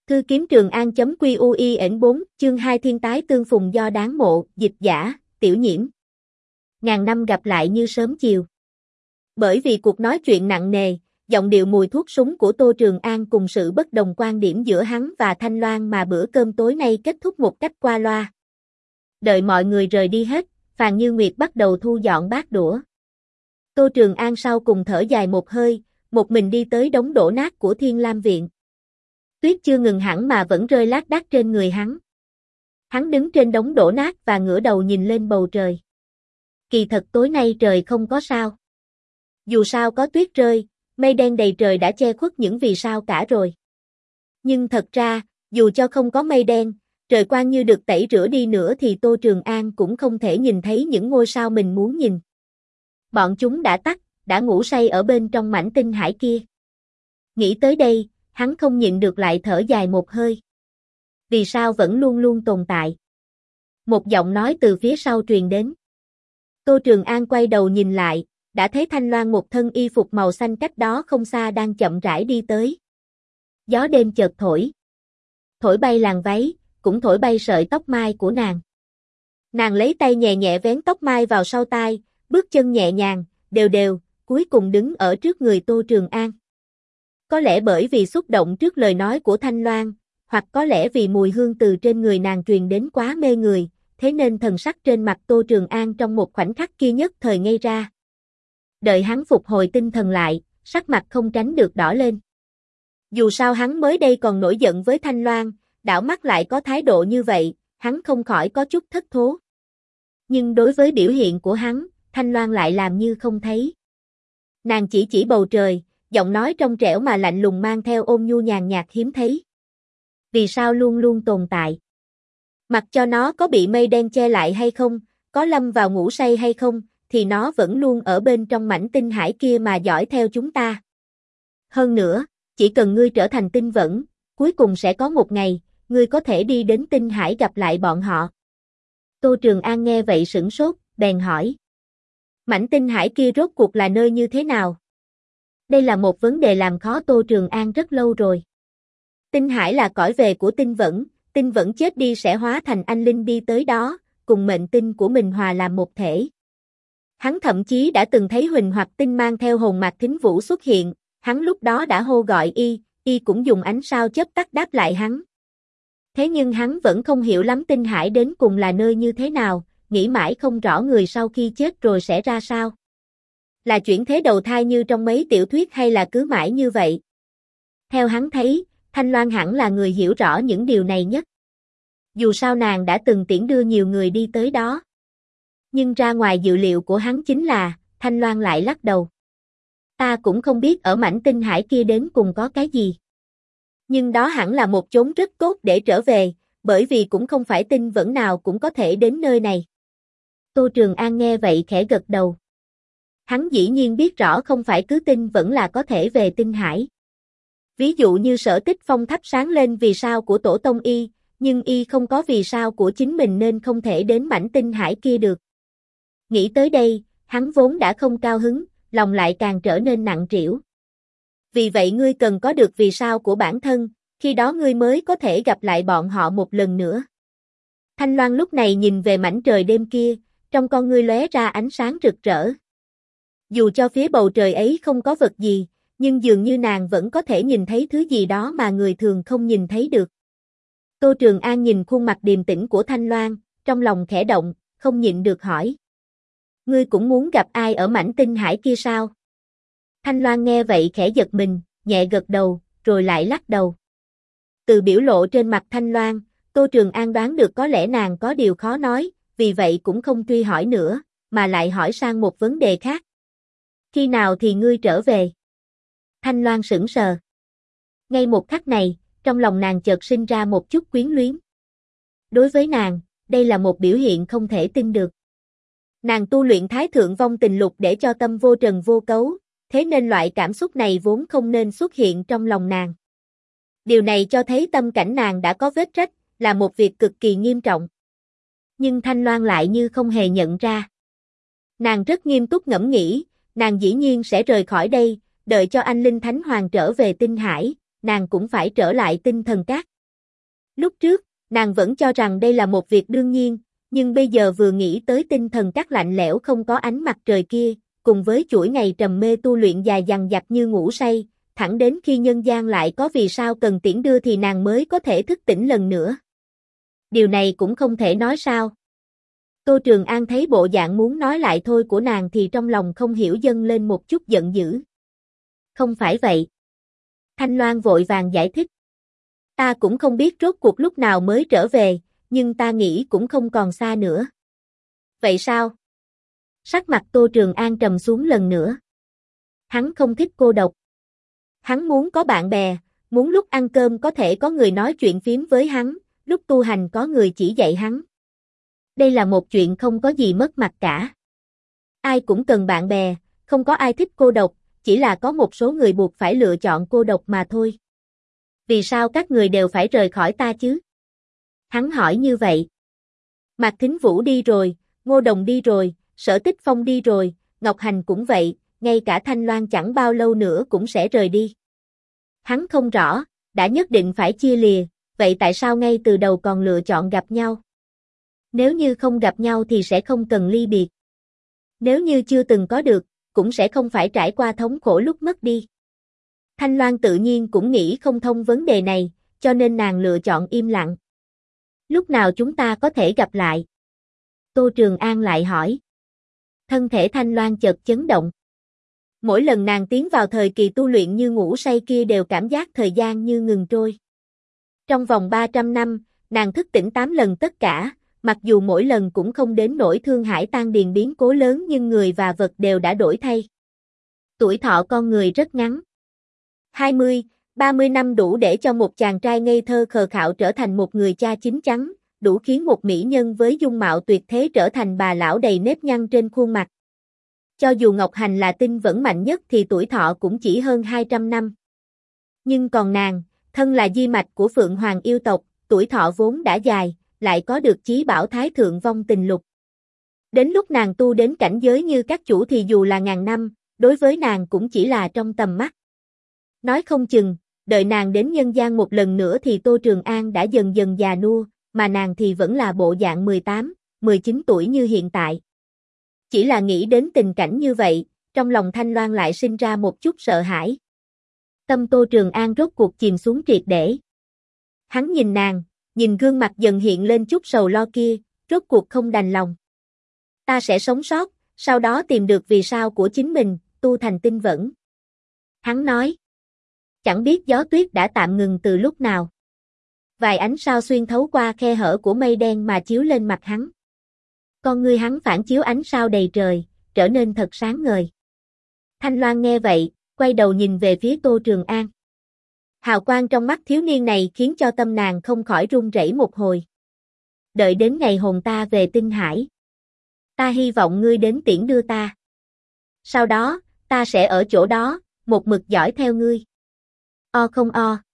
Thư kiếm Trường An.QUIN4, chương 2 thiên tái tương phùng do đáng mộ, dịch giả, Tiểu Nhiễm. Ngàn năm gặp lại như sớm chiều. Bởi vì cuộc nói chuyện nặng nề, giọng điệu mùi thuốc súng của Tô Trường An cùng sự bất đồng quan điểm giữa hắn và Thanh Loan mà bữa cơm tối nay kết thúc một cách qua loa. Đợi mọi người rời đi hết, Phàn Như Nguyệt bắt đầu thu dọn bát đũa. Tô Trường An sau cùng thở dài một hơi, một mình đi tới đống đổ nát của Thiên Lam Viện. Tuyết chưa ngừng hẳn mà vẫn rơi lác đác trên người hắn. Hắn đứng trên đống đổ nát và ngửa đầu nhìn lên bầu trời. Kỳ thật tối nay trời không có sao. Dù sao có tuyết rơi, mây đen đầy trời đã che khuất những vì sao cả rồi. Nhưng thật ra, dù cho không có mây đen, trời quang như được tẩy rửa đi nữa thì Tô Trường An cũng không thể nhìn thấy những ngôi sao mình muốn nhìn. Bọn chúng đã tắt, đã ngủ say ở bên trong mảnh tinh hải kia. Nghĩ tới đây, hắn không nhịn được lại thở dài một hơi. Vì sao vẫn luôn luôn tồn tại? Một giọng nói từ phía sau truyền đến. Tô Trường An quay đầu nhìn lại, đã thấy Thanh Loan một thân y phục màu xanh cách đó không xa đang chậm rãi đi tới. Gió đêm chợt thổi. Thổi bay làn váy, cũng thổi bay sợi tóc mai của nàng. Nàng lấy tay nhẹ nhẹ vén tóc mai vào sau tai, bước chân nhẹ nhàng, đều đều, cuối cùng đứng ở trước người Tô Trường An. Có lẽ bởi vì xúc động trước lời nói của Thanh Loan, hoặc có lẽ vì mùi hương từ trên người nàng truyền đến quá mê người, thế nên thần sắc trên mặt Tô Trường An trong một khoảnh khắc kia nhất thời ngây ra. Đợi hắn phục hồi tinh thần lại, sắc mặt không tránh được đỏ lên. Dù sao hắn mới đây còn nổi giận với Thanh Loan, đảo mắt lại có thái độ như vậy, hắn không khỏi có chút thất thố. Nhưng đối với biểu hiện của hắn, Thanh Loan lại làm như không thấy. Nàng chỉ bầu trời, giọng nói trong trẻo mà lạnh lùng mang theo ôn nhu nhàn nhạt hiếm thấy. Vì sao luôn luôn tồn tại? Mặc cho nó có bị mây đen che lại hay không, có lâm vào ngủ say hay không, thì nó vẫn luôn ở bên trong mảnh tinh hải kia mà dõi theo chúng ta. Hơn nữa, chỉ cần ngươi trở thành tinh vẫn, cuối cùng sẽ có một ngày, ngươi có thể đi đến tinh hải gặp lại bọn họ. Tô Trường An nghe vậy sửng sốt, bèn hỏi. Mảnh tinh hải kia rốt cuộc là nơi như thế nào? Đây là một vấn đề làm khó Tô Trường An rất lâu rồi. Tinh hải là cõi về của tinh vẫn chết đi sẽ hóa thành anh linh đi tới đó, cùng mệnh tinh của mình hòa làm một thể. Hắn thậm chí đã từng thấy Huỳnh hoặc tinh mang theo hồn mạc thính vũ xuất hiện, hắn lúc đó đã hô gọi y cũng dùng ánh sao chớp tắt đáp lại hắn. Thế nhưng hắn vẫn không hiểu lắm tinh hải đến cùng là nơi như thế nào, nghĩ mãi không rõ người sau khi chết rồi sẽ ra sao. Là chuyển thế đầu thai như trong mấy tiểu thuyết hay là cứ mãi như vậy? Theo hắn thấy, Thanh Loan hẳn là người hiểu rõ những điều này nhất. Dù sao nàng đã từng tiễn đưa nhiều người đi tới đó. Nhưng ra ngoài dự liệu của hắn chính là, Thanh Loan lại lắc đầu. Ta cũng không biết ở mảnh tinh hải kia đến cùng có cái gì. Nhưng đó hẳn là một chốn rất tốt để trở về, bởi vì cũng không phải tinh vẫn nào cũng có thể đến nơi này. Tô Trường An nghe vậy khẽ gật đầu. Hắn dĩ nhiên biết rõ không phải cứ tinh vẫn là có thể về tinh hải. Ví dụ như Sở Tích Phong thắp sáng lên vì sao của tổ tông y, nhưng y không có vì sao của chính mình nên không thể đến mảnh tinh hải kia được. Nghĩ tới đây, hắn vốn đã không cao hứng, lòng lại càng trở nên nặng trĩu. Vì vậy ngươi cần có được vì sao của bản thân, khi đó ngươi mới có thể gặp lại bọn họ một lần nữa. Thanh Loan lúc này nhìn về mảnh trời đêm kia, trong con ngươi lóe ra ánh sáng rực rỡ. Dù cho phía bầu trời ấy không có vật gì, nhưng dường như nàng vẫn có thể nhìn thấy thứ gì đó mà người thường không nhìn thấy được. Tô Trường An nhìn khuôn mặt điềm tĩnh của Thanh Loan, trong lòng khẽ động, không nhịn được hỏi. Ngươi cũng muốn gặp ai ở mảnh tinh hải kia sao? Thanh Loan nghe vậy khẽ giật mình, nhẹ gật đầu, rồi lại lắc đầu. Từ biểu lộ trên mặt Thanh Loan, Tô Trường An đoán được có lẽ nàng có điều khó nói, vì vậy cũng không truy hỏi nữa, mà lại hỏi sang một vấn đề khác. Khi nào thì ngươi trở về? Thanh Loan sững sờ. Ngay một khắc này, trong lòng nàng chợt sinh ra một chút quyến luyến. Đối với nàng, đây là một biểu hiện không thể tin được. Nàng tu luyện Thái Thượng Vong Tình Lục để cho tâm vô trần vô cấu, thế nên loại cảm xúc này vốn không nên xuất hiện trong lòng nàng. Điều này cho thấy tâm cảnh nàng đã có vết rách, là một việc cực kỳ nghiêm trọng. Nhưng Thanh Loan lại như không hề nhận ra. Nàng rất nghiêm túc ngẫm nghĩ, nàng dĩ nhiên sẽ rời khỏi đây, đợi cho anh Linh Thánh Hoàng trở về tinh hải, nàng cũng phải trở lại Tinh Thần Các. Lúc trước, nàng vẫn cho rằng đây là một việc đương nhiên, nhưng bây giờ vừa nghĩ tới tinh thần các lạnh lẽo không có ánh mặt trời kia, cùng với chuỗi ngày trầm mê tu luyện dài dằng dặc như ngủ say, thẳng đến khi nhân gian lại có vì sao cần tiễn đưa thì nàng mới có thể thức tỉnh lần nữa. Điều này cũng không thể nói sao. Tô Trường An thấy bộ dạng muốn nói lại thôi của nàng thì trong lòng không hiểu dâng lên một chút giận dữ. Không phải vậy. Thanh Loan vội vàng giải thích. Ta cũng không biết rốt cuộc lúc nào mới trở về, nhưng ta nghĩ cũng không còn xa nữa. Vậy sao? Sắc mặt Tô Trường An trầm xuống lần nữa. Hắn không thích cô độc. Hắn muốn có bạn bè, muốn lúc ăn cơm có thể có người nói chuyện phím với hắn, lúc tu hành có người chỉ dạy hắn. Đây là một chuyện không có gì mất mặt cả. Ai cũng cần bạn bè, không có ai thích cô độc, chỉ là có một số người buộc phải lựa chọn cô độc mà thôi. Vì sao các người đều phải rời khỏi ta chứ? Hắn hỏi như vậy. Mạc Thính Vũ đi rồi, Ngô Đồng đi rồi, Sở Tích Phong đi rồi, Ngọc Hành cũng vậy, ngay cả Thanh Loan chẳng bao lâu nữa cũng sẽ rời đi. Hắn không rõ, đã nhất định phải chia lìa, vậy tại sao ngay từ đầu còn lựa chọn gặp nhau? Nếu như không gặp nhau thì sẽ không cần ly biệt. Nếu như chưa từng có được, cũng sẽ không phải trải qua thống khổ lúc mất đi. Thanh Loan tự nhiên cũng nghĩ không thông vấn đề này, cho nên nàng lựa chọn im lặng. Lúc nào chúng ta có thể gặp lại? Tô Trường An lại hỏi. Thân thể Thanh Loan chợt chấn động. Mỗi lần nàng tiến vào thời kỳ tu luyện như ngủ say kia đều cảm giác thời gian như ngừng trôi. Trong vòng 300 năm, nàng thức tỉnh 8 lần tất cả, mặc dù mỗi lần cũng không đến nỗi thương hải tan điền biến cố lớn nhưng người và vật đều đã đổi thay. Tuổi thọ con người rất ngắn. 20, 30 năm đủ để cho một chàng trai ngây thơ khờ khạo trở thành một người cha chín chắn, đủ khiến một mỹ nhân với dung mạo tuyệt thế trở thành bà lão đầy nếp nhăn trên khuôn mặt. Cho dù Ngọc Hành là tinh vẫn mạnh nhất thì tuổi thọ cũng chỉ hơn 200 năm. Nhưng còn nàng, thân là di mạch của Phượng Hoàng yêu tộc, tuổi thọ vốn đã dài, lại có được chí bảo Thái Thượng Vong Tình Lục. Đến lúc nàng tu đến cảnh giới như các chủ thì dù là ngàn năm, đối với nàng cũng chỉ là trong tầm mắt. Nói không chừng, đợi nàng đến nhân gian một lần nữa thì Tô Trường An đã dần dần già nua, mà nàng thì vẫn là bộ dạng 18, 19 tuổi như hiện tại. Chỉ là nghĩ đến tình cảnh như vậy, trong lòng Thanh Loan lại sinh ra một chút sợ hãi. Tâm Tô Trường An rốt cuộc chìm xuống triệt để. Hắn nhìn nàng, nhìn gương mặt dần hiện lên chút sầu lo kia, rốt cuộc không đành lòng. Ta sẽ sống sót, sau đó tìm được vì sao của chính mình, tu thành tinh vẫn. Hắn nói. Chẳng biết gió tuyết đã tạm ngừng từ lúc nào. Vài ánh sao xuyên thấu qua khe hở của mây đen mà chiếu lên mặt hắn. Con ngươi hắn phản chiếu ánh sao đầy trời, trở nên thật sáng ngời. Thanh Loan nghe vậy, quay đầu nhìn về phía Tô Trường An. Hào quang trong mắt thiếu niên này khiến cho tâm nàng không khỏi run rẩy một hồi. Đợi đến ngày hồn ta về tinh hải. Ta hy vọng ngươi đến tiễn đưa ta. Sau đó, ta sẽ ở chỗ đó, một mực dõi theo ngươi. O không o.